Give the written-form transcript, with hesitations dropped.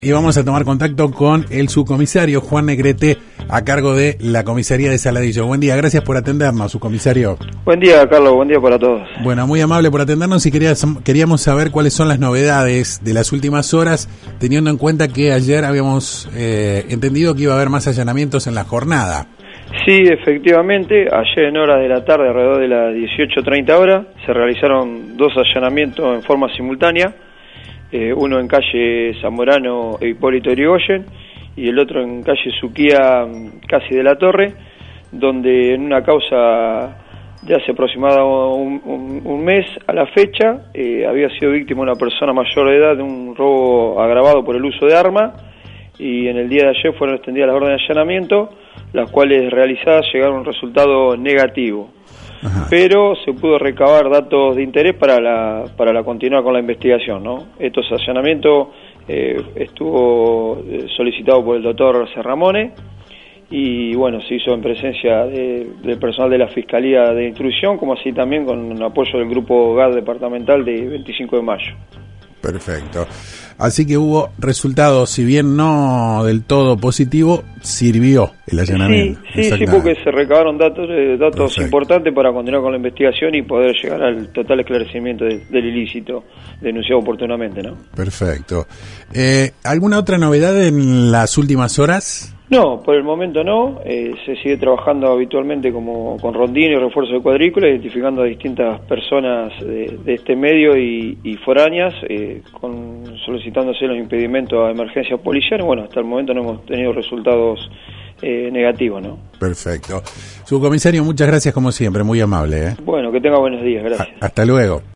Y vamos a tomar contacto con el subcomisario Juan Negrete, a cargo de la comisaría de Saladillo. Buen día, gracias por atendernos, subcomisario. Buen día, Carlos, buen día para todos. Bueno, muy amable por atendernos y queríamos saber cuáles son las novedades de las últimas horas, teniendo en cuenta que ayer habíamos entendido que iba a haber más allanamientos en la jornada. Sí, efectivamente, ayer en horas de la tarde, alrededor de las 18:30 horas, se realizaron dos allanamientos en forma simultánea. Uno en calle Zamorano e Hipólito Yrigoyen y el otro en calle Suquía, casi de la Torre, donde en una causa de hace aproximadamente un mes a la fecha había sido víctima una persona mayor de edad de un robo agravado por el uso de arma, y en el día de ayer fueron extendidas las órdenes de allanamiento, las cuales realizadas llegaron a un resultado negativo. Ajá. Pero se pudo recabar datos de interés para continuar con la investigación, ¿no? Estos allanamientos estuvo solicitado por el doctor Serramone y bueno, se hizo en presencia del personal de la Fiscalía de Instrucción, como así también con apoyo del grupo GAD departamental de 25 de mayo. Perfecto. Así que hubo resultados, si bien no del todo positivo, sirvió el allanamiento. Sí, porque se recabaron datos importantes para continuar con la investigación y poder llegar al total esclarecimiento del ilícito denunciado oportunamente, ¿no? Perfecto. ¿Alguna otra novedad en las últimas horas? No, por el momento no. Se sigue trabajando habitualmente como con rondines y refuerzo de cuadrícula, identificando a distintas personas de este medio y foráneas, solicitándose los impedimentos a emergencias policiales. Bueno, hasta el momento no hemos tenido resultados negativos, ¿no? Perfecto. Subcomisario, muchas gracias como siempre, muy amable. Bueno, que tenga buenos días, gracias. Hasta luego.